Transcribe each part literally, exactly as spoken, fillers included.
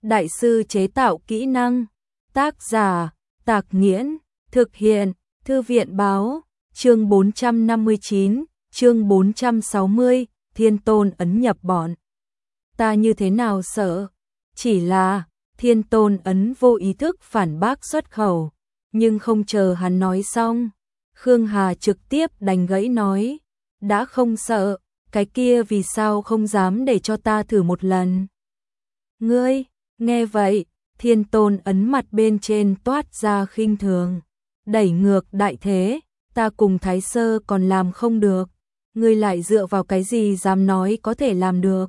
đại sư chế tạo kỹ năng. Tác giả, Tạc Nghiễn, thực hiện, Thư viện báo, chương bốn trăm năm mươi chín, chương bốn trăm sáu mươi, Thiên Tôn Ấn nhập bọn. Ta như thế nào sợ? Chỉ là, Thiên Tôn Ấn vô ý thức phản bác xuất khẩu, nhưng không chờ hắn nói xong, Khương Hà trực tiếp đánh gãy nói, đã không sợ, cái kia vì sao không dám để cho ta thử một lần? Ngươi, nghe vậy, Thiên Tôn Ấn mặt bên trên toát ra khinh thường, đẩy ngược đại thế, ta cùng Thái Sơ còn làm không được, ngươi lại dựa vào cái gì dám nói có thể làm được?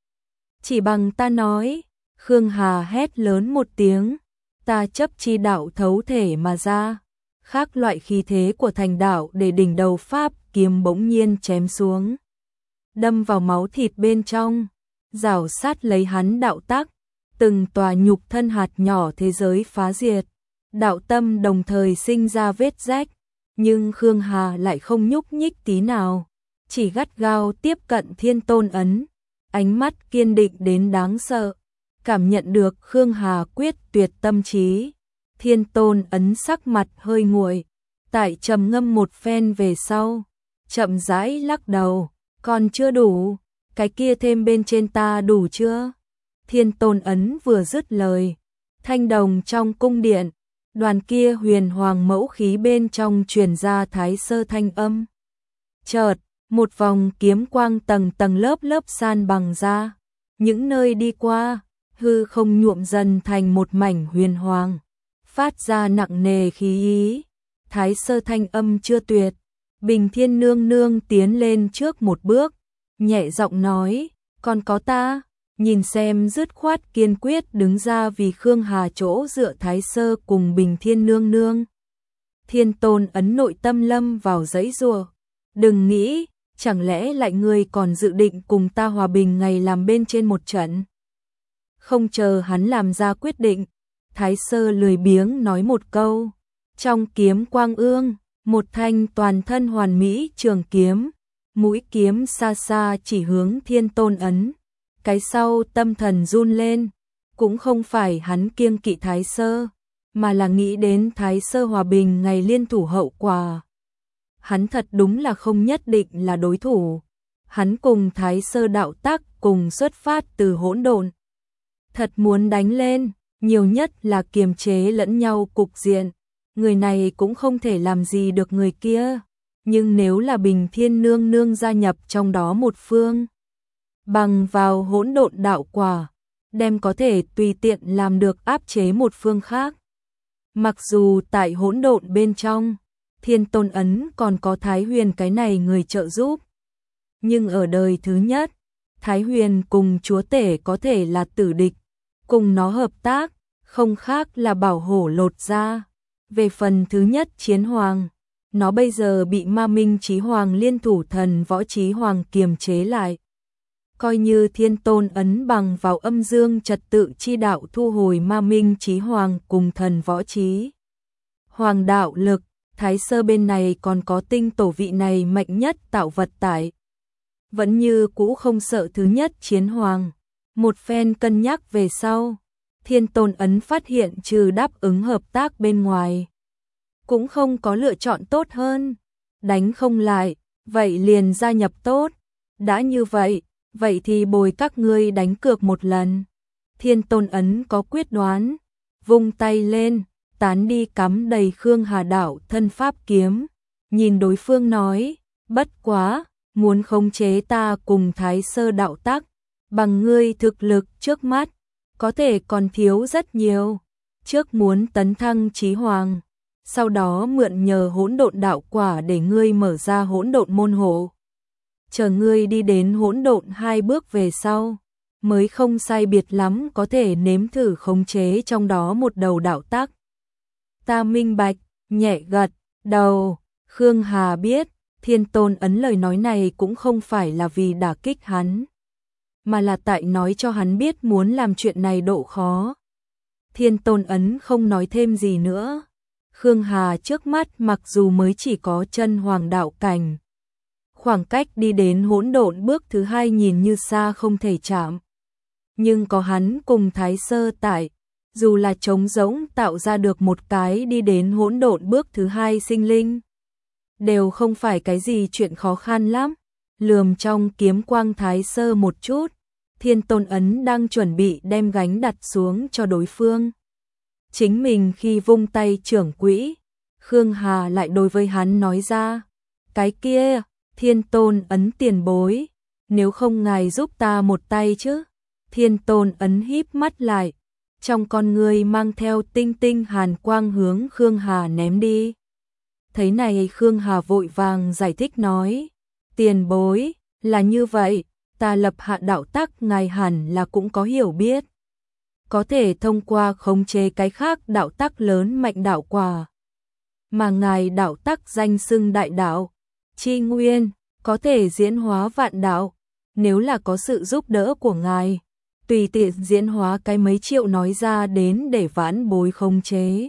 Chỉ bằng ta nói, Khương Hà hét lớn một tiếng, ta chấp chi đạo thấu thể mà ra, khác loại khí thế của thành đạo để đỉnh đầu pháp kiếm bỗng nhiên chém xuống, đâm vào máu thịt bên trong, rảo sát lấy hắn đạo tắc, từng tòa nhục thân hạt nhỏ thế giới phá diệt, đạo tâm đồng thời sinh ra vết rách, nhưng Khương Hà lại không nhúc nhích tí nào, chỉ gắt gao tiếp cận Thiên Tôn Ấn, ánh mắt kiên định đến đáng sợ, cảm nhận được Khương Hà quyết tuyệt tâm trí. Thiên Tôn Ấn sắc mặt hơi nguội, tại trầm ngâm một phen về sau, chậm rãi lắc đầu, còn chưa đủ, cái kia thêm bên trên ta đủ chưa? Thiên Tôn Ấn vừa dứt lời, thanh đồng trong cung điện, đoàn kia huyền hoàng mẫu khí bên trong truyền ra Thái Sơ thanh âm. Chợt, một vòng kiếm quang tầng tầng lớp lớp san bằng ra, những nơi đi qua, hư không nhuộm dần thành một mảnh huyền hoàng, phát ra nặng nề khí ý. Thái Sơ thanh âm chưa tuyệt, Bình Thiên nương nương tiến lên trước một bước, nhẹ giọng nói, còn có ta, nhìn xem dứt khoát kiên quyết đứng ra vì Khương Hà chỗ dựa Thái Sơ cùng Bình Thiên nương nương. Thiên Tôn Ấn nội tâm lâm vào dãy giụa, đừng nghĩ, chẳng lẽ lại ngươi còn dự định cùng ta hòa bình ngày làm bên trên một trận? Không chờ hắn làm ra quyết định, Thái Sơ lười biếng nói một câu, trong kiếm quang ương, một thanh toàn thân hoàn mỹ trường kiếm, mũi kiếm xa xa chỉ hướng Thiên Tôn Ấn. Cái sau tâm thần run lên, cũng không phải hắn kiêng kỵ Thái Sơ, mà là nghĩ đến Thái Sơ hòa bình ngày liên thủ hậu quả. Hắn thật đúng là không nhất định là đối thủ. Hắn cùng Thái Sơ đạo tắc cùng xuất phát từ hỗn độn. Thật muốn đánh lên, nhiều nhất là kiềm chế lẫn nhau cục diện. Người này cũng không thể làm gì được người kia. Nhưng nếu là Bình Thiên nương nương gia nhập trong đó một phương, bằng vào hỗn độn đạo quả, đem có thể tùy tiện làm được áp chế một phương khác. Mặc dù tại hỗn độn bên trong, Thiên Tôn Ấn còn có Thái Huyền cái này người trợ giúp. Nhưng ở đời thứ nhất, Thái Huyền cùng chúa tể có thể là tử địch, cùng nó hợp tác, không khác là bảo hổ lột ra. Về phần thứ nhất chiến hoàng, nó bây giờ bị Ma Minh Chí Hoàng liên thủ thần võ Chí Hoàng kiềm chế lại. Coi như Thiên Tôn Ấn bằng vào âm dương trật tự chi đạo thu hồi Ma Minh Chí Hoàng cùng thần võ Chí Hoàng đạo lực, Thái Sơ bên này còn có tinh tổ vị này mạnh nhất tạo vật tại. Vẫn như cũ không sợ thứ nhất chiến hoàng. Một phen cân nhắc về sau, Thiên Tôn Ấn phát hiện trừ đáp ứng hợp tác bên ngoài, cũng không có lựa chọn tốt hơn. Đánh không lại, vậy liền gia nhập tốt. Đã như vậy, vậy thì bồi các ngươi đánh cược một lần. Thiên Tôn Ấn có quyết đoán, vung tay lên, tán đi cắm đầy Khương Hà đạo thân pháp kiếm, nhìn đối phương nói, bất quá, muốn khống chế ta cùng Thái Sơ đạo tắc, bằng ngươi thực lực trước mắt, có thể còn thiếu rất nhiều. Trước muốn tấn thăng Chí Hoàng, sau đó mượn nhờ hỗn độn đạo quả để ngươi mở ra hỗn độn môn hộ. Chờ ngươi đi đến hỗn độn hai bước về sau, mới không sai biệt lắm có thể nếm thử khống chế trong đó một đầu đạo tắc. Ta minh bạch, nhẹ gật đầu. Khương Hà biết, Thiên Tôn Ấn lời nói này cũng không phải là vì đả kích hắn, mà là tại nói cho hắn biết muốn làm chuyện này độ khó. Thiên Tôn Ấn không nói thêm gì nữa. Khương Hà trước mắt mặc dù mới chỉ có chân hoàng đạo cảnh, khoảng cách đi đến hỗn độn bước thứ hai nhìn như xa không thể chạm. Nhưng có hắn cùng Thái Sơ tại, dù là trống rỗng tạo ra được một cái đi đến hỗn độn bước thứ hai sinh linh, đều không phải cái gì chuyện khó khăn lắm. Lườm trong kiếm quang Thái Sơ một chút, Thiên Tôn ấn đang chuẩn bị đem gánh đặt xuống cho đối phương. Chính mình khi vung tay trưởng quỹ, Khương Hà lại đối với hắn nói ra, cái kia, Thiên Tôn ấn tiền bối, nếu không ngài giúp ta một tay chứ. Thiên Tôn ấn híp mắt lại, trong con người mang theo tinh tinh hàn quang hướng Khương Hà ném đi. Thấy này Khương Hà vội vàng giải thích nói, tiền bối, là như vậy, ta lập hạ đạo tắc ngài hẳn là cũng có hiểu biết. Có thể thông qua khống chế cái khác đạo tắc lớn mạnh đạo quả. Mà ngài đạo tắc danh xưng đại đạo, chi nguyên, có thể diễn hóa vạn đạo. Nếu là có sự giúp đỡ của ngài, tùy tiện diễn hóa cái mấy triệu nói ra đến để vãn bối khống chế.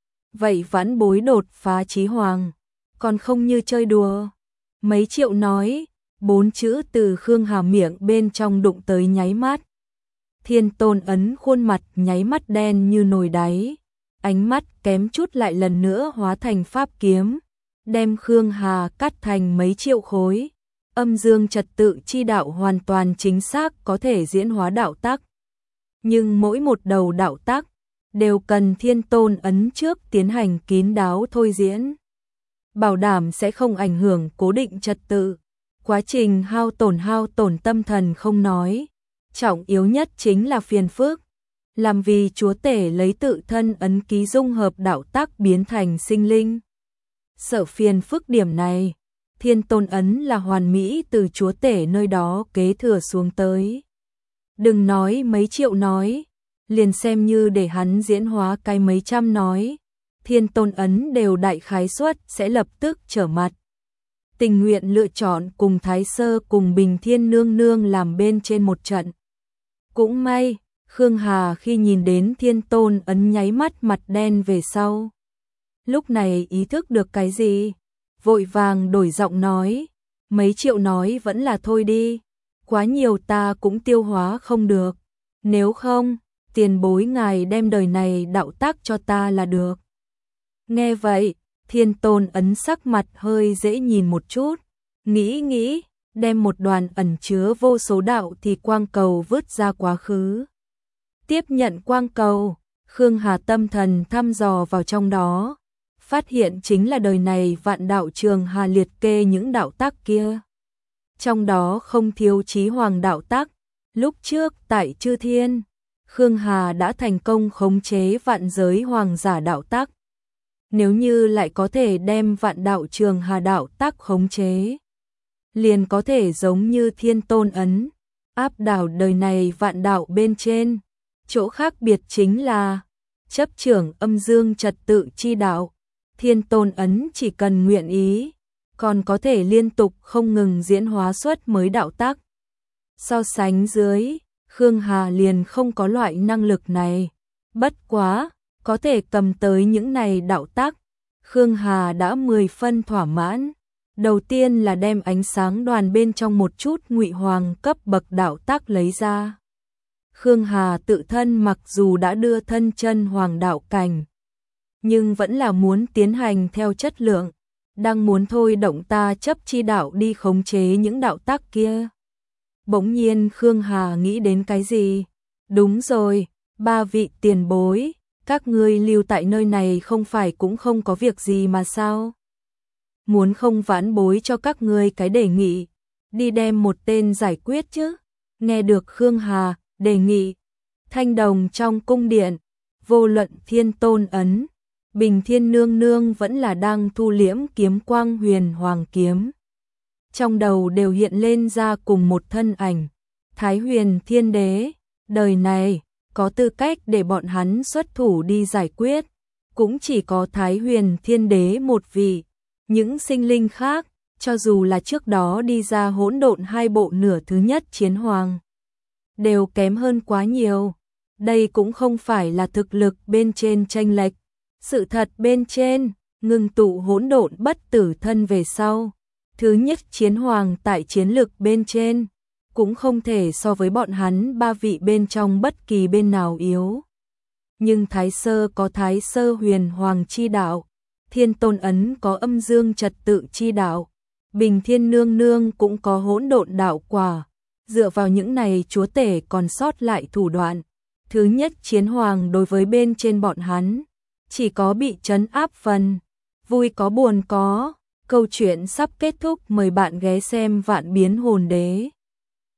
Vậy vãn bối đột phá chí hoàng, còn không như chơi đùa. Mấy triệu nói, bốn chữ từ Khương Hà miệng bên trong đụng tới nháy mắt. Thiên Tôn ấn khuôn mặt nháy mắt đen như nồi đáy, ánh mắt kém chút lại lần nữa hóa thành pháp kiếm, đem Khương Hà cắt thành mấy triệu khối. Âm dương trật tự chi đạo hoàn toàn chính xác có thể diễn hóa đạo tắc. Nhưng mỗi một đầu đạo tắc đều cần Thiên Tôn ấn trước tiến hành kín đáo thôi diễn. Bảo đảm sẽ không ảnh hưởng cố định trật tự. Quá trình hao tổn hao tổn tâm thần không nói. Trọng yếu nhất chính là phiền phức. Làm vì chúa tể lấy tự thân ấn ký dung hợp đạo tắc biến thành sinh linh. Sợ phiền phức điểm này, Thiên Tôn ấn là hoàn mỹ từ chúa tể nơi đó kế thừa xuống tới. Đừng nói mấy triệu nói, liền xem như để hắn diễn hóa cái mấy trăm nói, Thiên Tôn ấn đều đại khái suất sẽ lập tức trở mặt. Tình nguyện lựa chọn cùng Thái Sơ cùng Bình Thiên Nương Nương làm bên trên một trận. Cũng may, Khương Hà khi nhìn đến Thiên Tôn ấn nháy mắt mặt đen về sau. Lúc này ý thức được cái gì? Vội vàng đổi giọng nói, mấy triệu nói vẫn là thôi đi, quá nhiều ta cũng tiêu hóa không được, nếu không, tiền bối ngài đem đời này đạo tác cho ta là được. Nghe vậy, Thiên Tôn ấn sắc mặt hơi dễ nhìn một chút, nghĩ nghĩ, đem một đoàn ẩn chứa vô số đạo thì quang cầu vứt ra quá khứ. Tiếp nhận quang cầu, Khương Hà tâm thần thăm dò vào trong đó. Phát hiện chính là đời này vạn đạo trường Hà liệt kê những đạo tác kia. Trong đó không thiếu chí hoàng đạo tác. Lúc trước tại Chư Thiên, Khương Hà đã thành công khống chế vạn giới hoàng giả đạo tác. Nếu như lại có thể đem vạn đạo trường Hà đạo tác khống chế, liền có thể giống như Thiên Tôn ấn, áp đảo đời này vạn đạo bên trên. Chỗ khác biệt chính là chấp trưởng âm dương trật tự chi đạo. Thiên Tôn ấn chỉ cần nguyện ý, còn có thể liên tục không ngừng diễn hóa xuất mới đạo tác. So sánh dưới, Khương Hà liền không có loại năng lực này. Bất quá, có thể cầm tới những này đạo tác, Khương Hà đã mười phân thỏa mãn. Đầu tiên là đem ánh sáng đoàn bên trong một chút ngụy hoàng cấp bậc đạo tác lấy ra. Khương Hà tự thân mặc dù đã đưa thân chân hoàng đạo cảnh, nhưng vẫn là muốn tiến hành theo chất lượng, đang muốn thôi động ta chấp chi đạo đi khống chế những đạo tác kia. Bỗng nhiên Khương Hà nghĩ đến cái gì? Đúng rồi, ba vị tiền bối, các ngươi lưu tại nơi này không phải cũng không có việc gì mà sao? Muốn không vãn bối cho các ngươi cái đề nghị, đi đem một tên giải quyết chứ? Nghe được Khương Hà đề nghị, thanh đồng trong cung điện, vô luận Thiên Tôn ấn, Bình Thiên Nương Nương vẫn là đang thu liễm kiếm quang huyền hoàng kiếm. Trong đầu đều hiện lên ra cùng một thân ảnh, Thái Huyền Thiên Đế, đời này, có tư cách để bọn hắn xuất thủ đi giải quyết, cũng chỉ có Thái Huyền Thiên Đế một vị, những sinh linh khác, cho dù là trước đó đi ra hỗn độn hai bộ nửa thứ nhất chiến hoàng, đều kém hơn quá nhiều. Đây cũng không phải là thực lực bên trên chênh lệch. Sự thật bên trên, ngừng tụ hỗn độn bất tử thân về sau. Thứ nhất chiến hoàng tại chiến lực bên trên, cũng không thể so với bọn hắn ba vị bên trong bất kỳ bên nào yếu. Nhưng Thái Sơ có Thái Sơ huyền hoàng chi đạo, Thiên Tôn ấn có âm dương trật tự chi đạo, Bình Thiên Nương Nương cũng có hỗn độn đạo quả. Dựa vào những này chúa tể còn sót lại thủ đoạn. Thứ nhất, chiến hoàng đối với bên trên bọn hắn chỉ có bị trấn áp phần, vui có buồn có. Câu chuyện sắp kết thúc, mời bạn ghé xem Vạn Biến Hồn Đế.